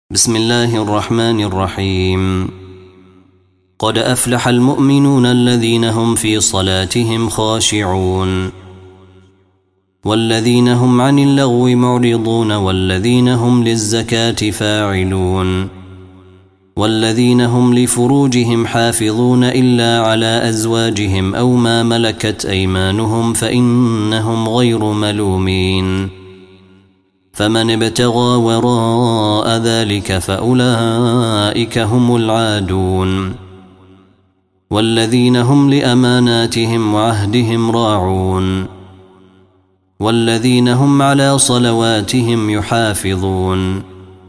بسم الله الرحمن الرحيم. قد أفلح المؤمنون الذين هم في صلاتهم خاشعون والذين هم عن اللغو معرضون والذين هم للزكاة فاعلون والذين هم لفروجهم حافظون إلا على أزواجهم أو ما ملكت أيمانهم فإنهم غير ملومين. فمن ابتغى وراء ذلك فأولئك هم العادون والذين هم لأماناتهم وعهدهم راعون والذين هم على صلواتهم يحافظون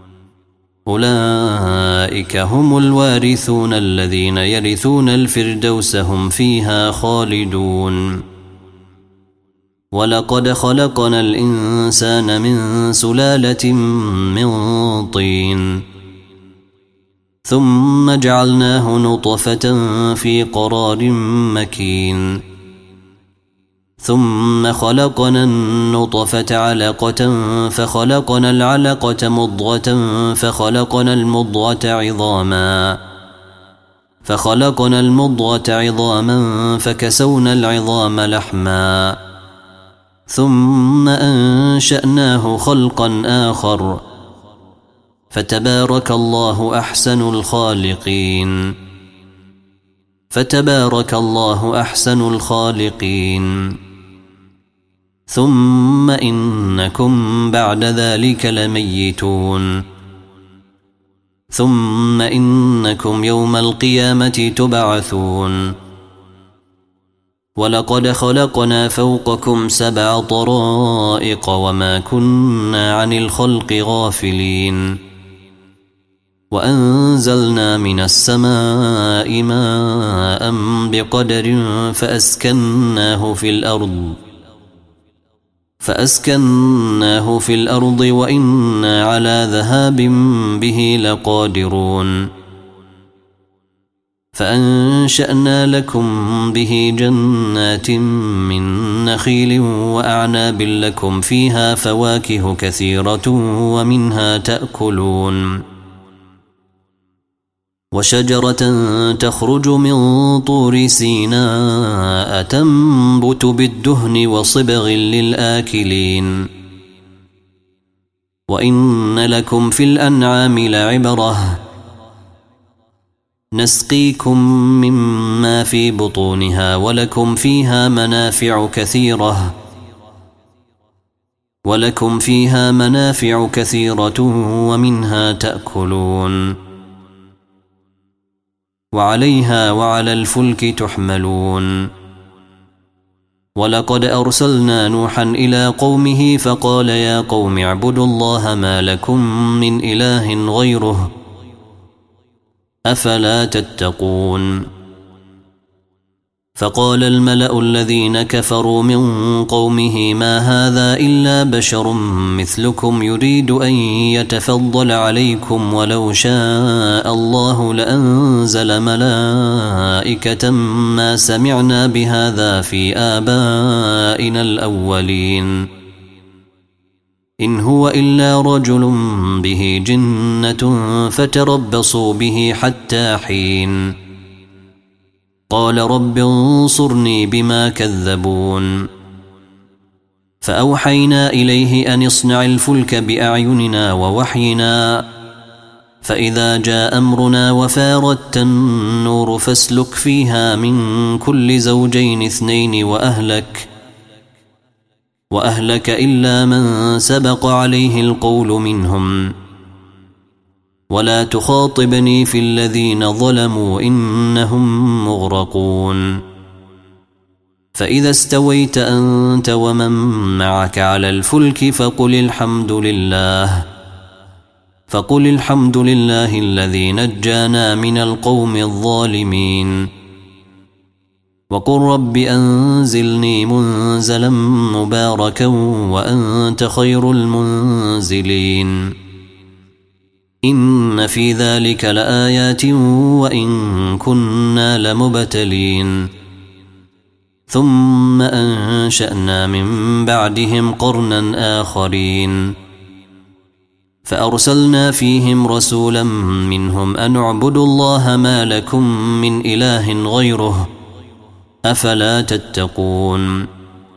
أولئك هم الوارثون الذين يرثون الفردوس هم فيها خالدون. ولقد خلقنا الإنسان من سلالة من طين ثم جعلناه نطفة في قرار مكين ثم خلقنا النطفة علقة فخلقنا العلقة مضغة فخلقنا المضغة عظاما فكسونا العظام لحما ثم أنشأناه خلقا آخر فتبارك الله أحسن الخالقين. ثم إنكم بعد ذلك لميتون ثم إنكم يوم القيامة تبعثون. ولقد خلقنا فوقكم 7 طرائق وما كنا عن الخلق غافلين وأنزلنا من السماء ماء بقدر فأسكناه في الأرض وإنا على ذهاب به لقادرون. فأنشأنا لكم به جنات من نخيل وأعناب لكم فيها فواكه كثيرة ومنها تأكلون وشجرة تخرج من طور سيناء تنبت بالدهن وصبغ للآكلين. وإن لكم في الأنعام لعبرة نسقيكم مما في بطونها ولكم فيها منافع كثيرة ومنها تأكلون وعليها وعلى الفلك تحملون. ولقد أرسلنا نوحا إلى قومه فقال يا قوم اعبدوا الله ما لكم من إله غيره أفلا تتقون. فقال الملأ الذين كفروا من قومه ما هذا إلا بشر مثلكم يريد أن يتفضل عليكم ولو شاء الله لأنزل ملائكة ما سمعنا بهذا في آبائنا الأولين إن هو إلا رجل به جنة فتربصوا به حتى حين. قال رب انصرني بما كذبون. فأوحينا إليه أن اصنع الفلك بأعيننا ووحينا فإذا جاء أمرنا وفاردت النور فاسلك فيها من كل زوجين 2 وأهلك إلا من سبق عليه القول منهم ولا تخاطبني في الذين ظلموا إنهم مغرقون. فإذا استويت أنت ومن معك على الفلك فقل الحمد لله الذي نجانا من القوم الظالمين. وقل رب أنزلني منزلا مباركا وأنت خير المنزلين. إن في ذلك لآيات وإن كنا لمبتلين. ثم أنشأنا من بعدهم قرنا آخرين فأرسلنا فيهم رسولا منهم أن اعبدوا الله ما لكم من إله غيره أفلا تتقون.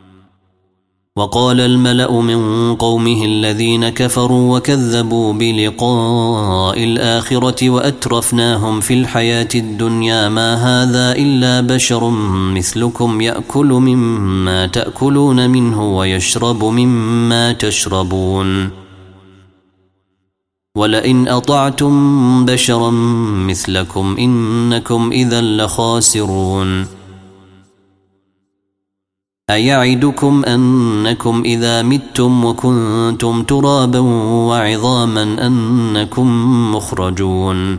وقال الملأ من قومه الذين كفروا وكذبوا بلقاء الآخرة وأترفناهم في الحياة الدنيا ما هذا إلا بشر مثلكم يأكل مما تأكلون منه ويشرب مما تشربون ولئن أطعتم بشرا مثلكم إنكم إذا لخاسرون. أيعدكم أنكم إذا متم وكنتم ترابا وعظاما أنكم مخرجون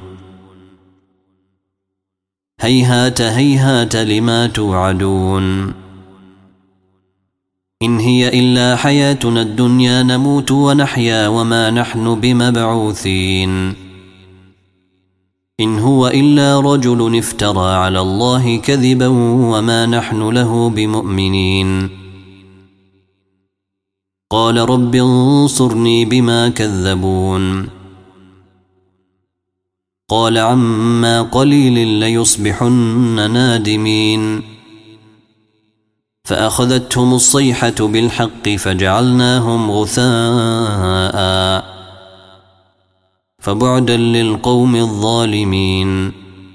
هيهات هيهات لما توعدون. إن هي إلا حياتنا الدنيا نموت ونحيا وما نحن بمبعوثين. إن هو إلا رجل افترى على الله كذبا وما نحن له بمؤمنين. قال رب انصرني بما كذبون. قال عما قليل ليصبحن نادمين. فأخذتهم الصيحة بالحق فجعلناهم غثاء فبعدا للقوم الظالمين.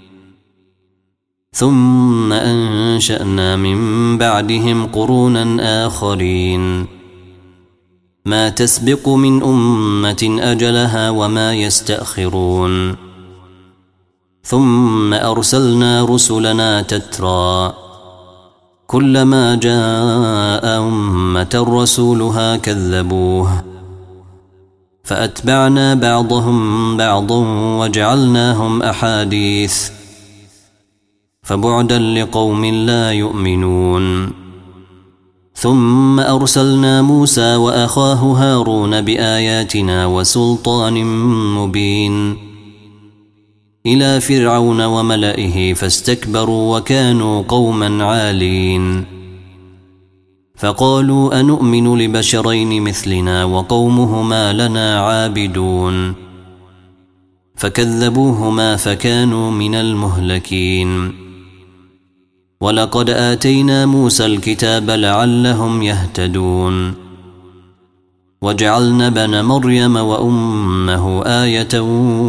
ثم أنشأنا من بعدهم قرونا آخرين ما تسبق من أمة أجلها وما يستأخرون. ثم أرسلنا رسلنا تترى كلما جاء أمة رسولها كذبوه فأتبعنا بعضهم بعضا وجعلناهم أحاديث فبعدا لقوم لا يؤمنون. ثم أرسلنا موسى وأخاه هارون بآياتنا وسلطان مبين إلى فرعون وملئه فاستكبروا وكانوا قوما عالين. فقالوا أنؤمن لبشرين مثلنا وقومهما لنا عابدون فكذبوهما فكانوا من المهلكين. ولقد آتينا موسى الكتاب لعلهم يهتدون. وجعلنا ابن مريم وأمه آية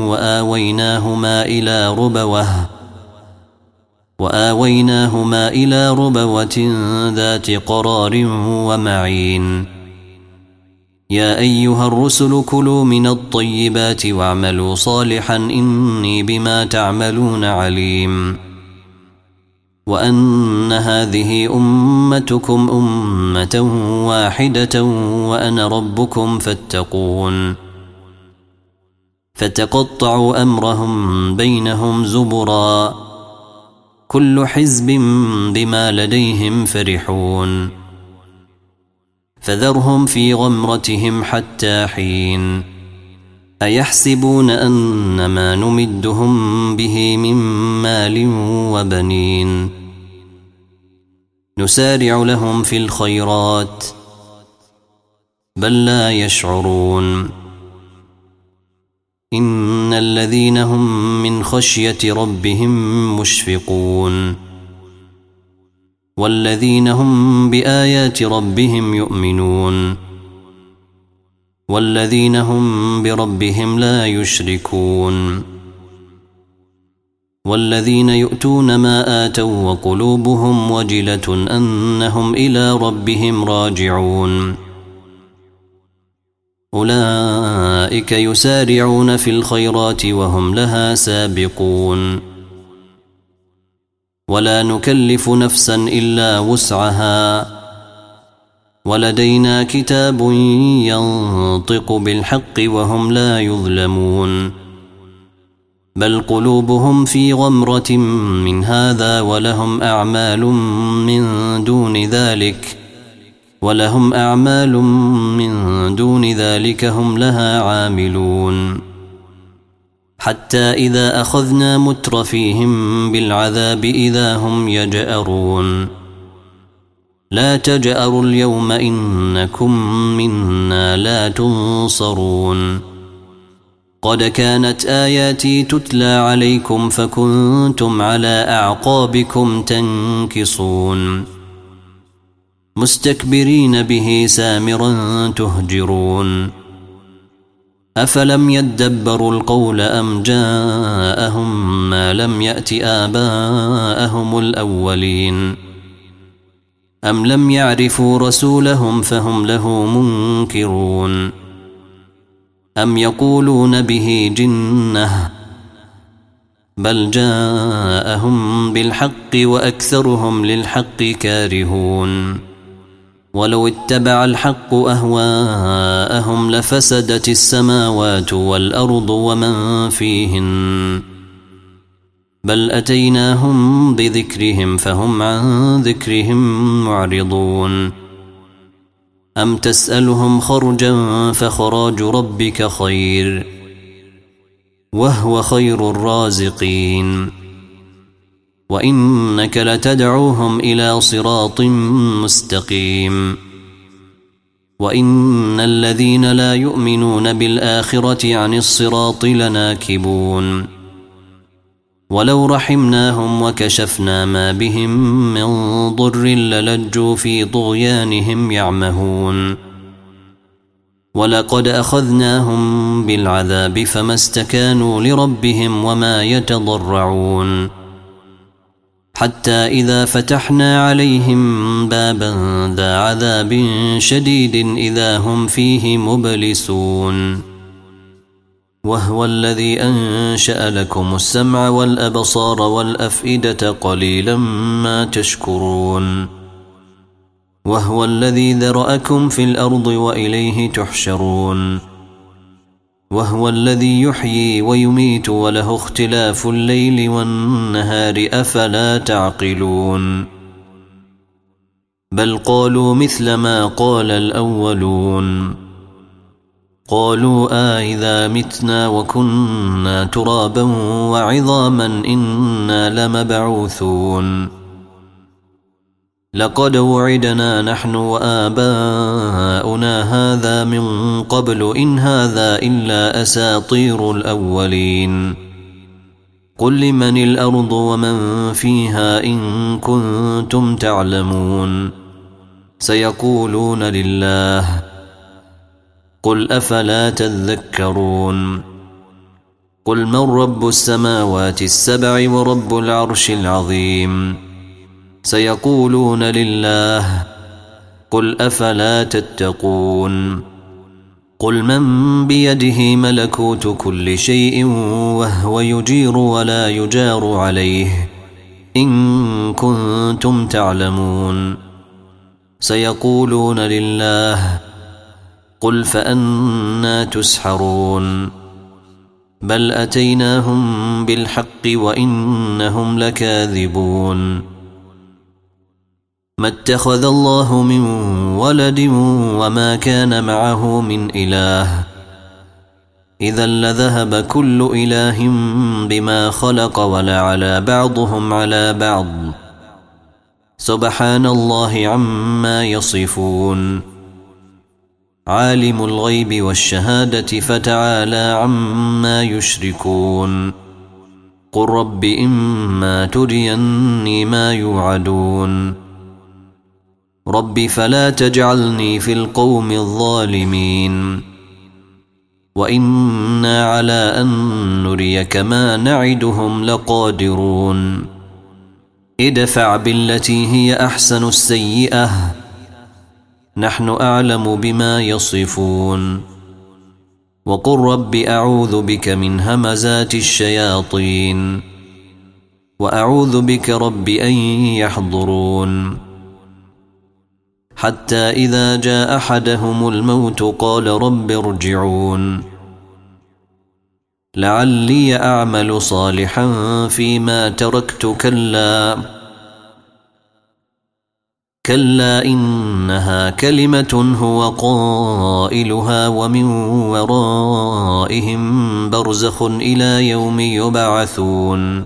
وآويناهما إلى ربوة ذات قرار ومعين. يا أيها الرسل كلوا من الطيبات واعملوا صالحا إني بما تعملون عليم. وأن هذه أمتكم أمة واحدة وأنا ربكم فاتقون. فتقطعوا أمرهم بينهم زبرا كل حزب بما لديهم فرحون. فذرهم في غمرتهم حتى حين. أيحسبون أن ما نمدهم به من مال وبنين نسارع لهم في الخيرات بل لا يشعرون. إن الذين هم من خشية ربهم مشفقون والذين هم بآيات ربهم يؤمنون والذين هم بربهم لا يشركون والذين يؤتون ما آتوا وقلوبهم وجلة أنهم إلى ربهم راجعون أولئك يسارعون في الخيرات وهم لها سابقون. ولا نكلف نفسا إلا وسعها ولدينا كتاب ينطق بالحق وهم لا يظلمون. بل قلوبهم في غمرة من هذا ولهم أعمال من دون ذلك هم لها عاملون. حتى إذا أخذنا مترفيهم بالعذاب إذا هم يجأرون. لا تجأروا اليوم إنكم منا لا تنصرون. قد كانت آياتي تتلى عليكم فكنتم على أعقابكم تنكصون مستكبرين به سامرا تهجرون أفلم يدبروا القول أم جاءهم ما لم يأت آباءهم الأولين أم لم يعرفوا رسولهم فهم له منكرون أم يقولون به جنة بل جاءهم بالحق وأكثرهم للحق كارهون ولو اتبع الحق أهواءهم لفسدت السماوات والأرض ومن فيهن بل أتيناهم بذكرهم فهم عن ذكرهم معرضون أم تسألهم خرجا فخراج ربك خير وهو خير الرازقين وإنك لتدعوهم إلى صراط مستقيم وإن الذين لا يؤمنون بالآخرة عن الصراط لناكبون ولو رحمناهم وكشفنا ما بهم من ضر للجوا في طغيانهم يعمهون ولقد أخذناهم بالعذاب فما استكانوا لربهم وما يتضرعون حتى إذا فتحنا عليهم بابا ذا عذاب شديد إذا هم فيه مبلسون وهو الذي أنشأ لكم السمع والأبصار والأفئدة قليلا ما تشكرون وهو الذي ذرأكم في الأرض وإليه تحشرون وهو الذي يحيي ويميت وله اختلاف الليل والنهار أفلا تعقلون بل قالوا مثل ما قال الأولون قالوا إذا متنا وكنا ترابا وعظاما إنا لمبعوثون لقد وعدنا نحن وآباؤنا هذا من قبل إن هذا إلا أساطير الأولين قل لمن الأرض ومن فيها إن كنتم تعلمون سيقولون لله قل أفلا تذكرون قل من رب السماوات السبع ورب العرش العظيم سيقولون لله قل أفلا تتقون قل من بيده ملكوت كل شيء وهو يجير ولا يجار عليه إن كنتم تعلمون سيقولون لله قل فأنا تسحرون بل أتيناهم بالحق وإنهم لكاذبون ما اتخذ الله من ولد وما كان معه من إله إذا لذهب كل إله بما خلق ولعلى بعضهم على بعض سبحان الله عما يصفون عالم الغيب والشهادة فتعالى عما يشركون قل رب إما تريني ما يوعدون رب فلا تجعلني في القوم الظالمين وإنا على أن نريك ما نعدهم لقادرون ادفع بالتي هي أحسن السيئة نحن أعلم بما يصفون وقل رب أعوذ بك من همزات الشياطين وأعوذ بك رب أن يحضرون حتى إذا جاء أحدهم الموت قال رب ارجعون لعلي أعمل صالحا فيما تركت كلا إنها كلمة هو قائلها ومن ورائهم برزخ إلى يوم يبعثون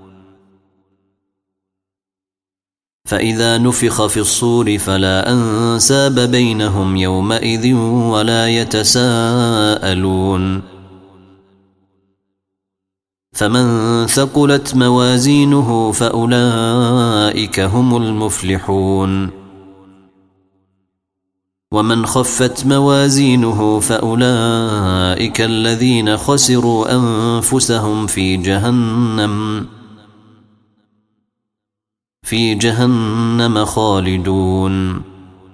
فإذا نفخ في الصور فلا أنساب بينهم يومئذ ولا يتساءلون فمن ثقلت موازينه فأولئك هم المفلحون ومن خفت موازينه فأولئك الذين خسروا أنفسهم في جهنم خالدون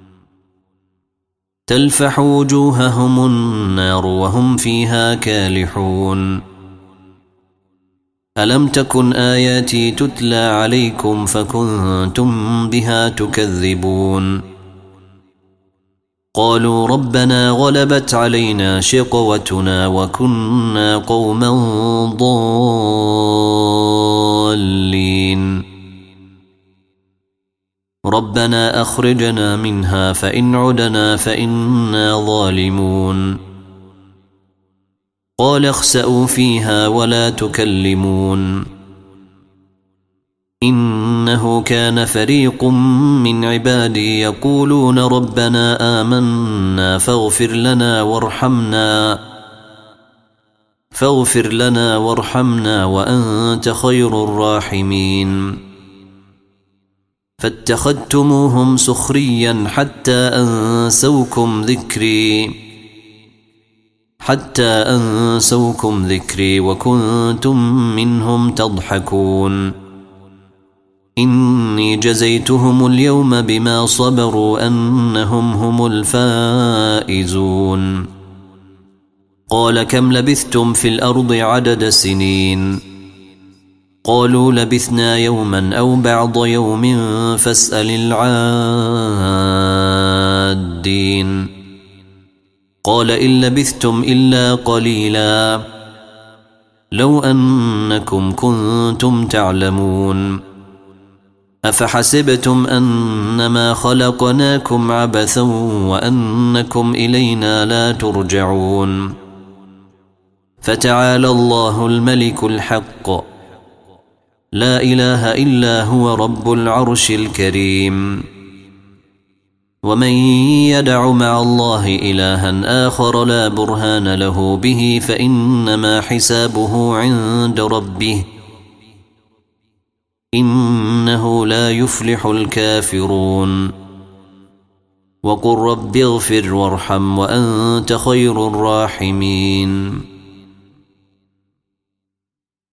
تلفح وجوههم النار وهم فيها كالحون ألم تكن آياتي تتلى عليكم فكنتم بها تكذبون قالوا ربنا غلبت علينا شقوتنا وكنا قوما ضالين ربنا أخرجنا منها فإن عدنا فإنا ظالمون قال اخسئوا فيها ولا تكلمون إنه كان فريق من عبادي يقولون ربنا آمنا فاغفر لنا وارحمنا وأنت خير الراحمين فاتخذتموهم سخريا حتى أنسوكم ذكري وكنتم منهم تضحكون إني جزيتهم اليوم بما صبروا أنهم هم الفائزون قال كم لبثتم في الأرض عدد سنين قالوا لبثنا يوما أو بعض يوم فاسأل العادين قال إن لبثتم إلا قليلا لو أنكم كنتم تعلمون أفحسبتم أنما خلقناكم عبثا وأنكم إلينا لا ترجعون فتعالى الله الملك الحق لا إله إلا هو رب العرش الكريم ومن يدع مع الله إلها آخر لا برهان له به فإنما حسابه عند ربه إنه لا يفلح الكافرون وقل رب اغفر وارحم وأنت خير الراحمين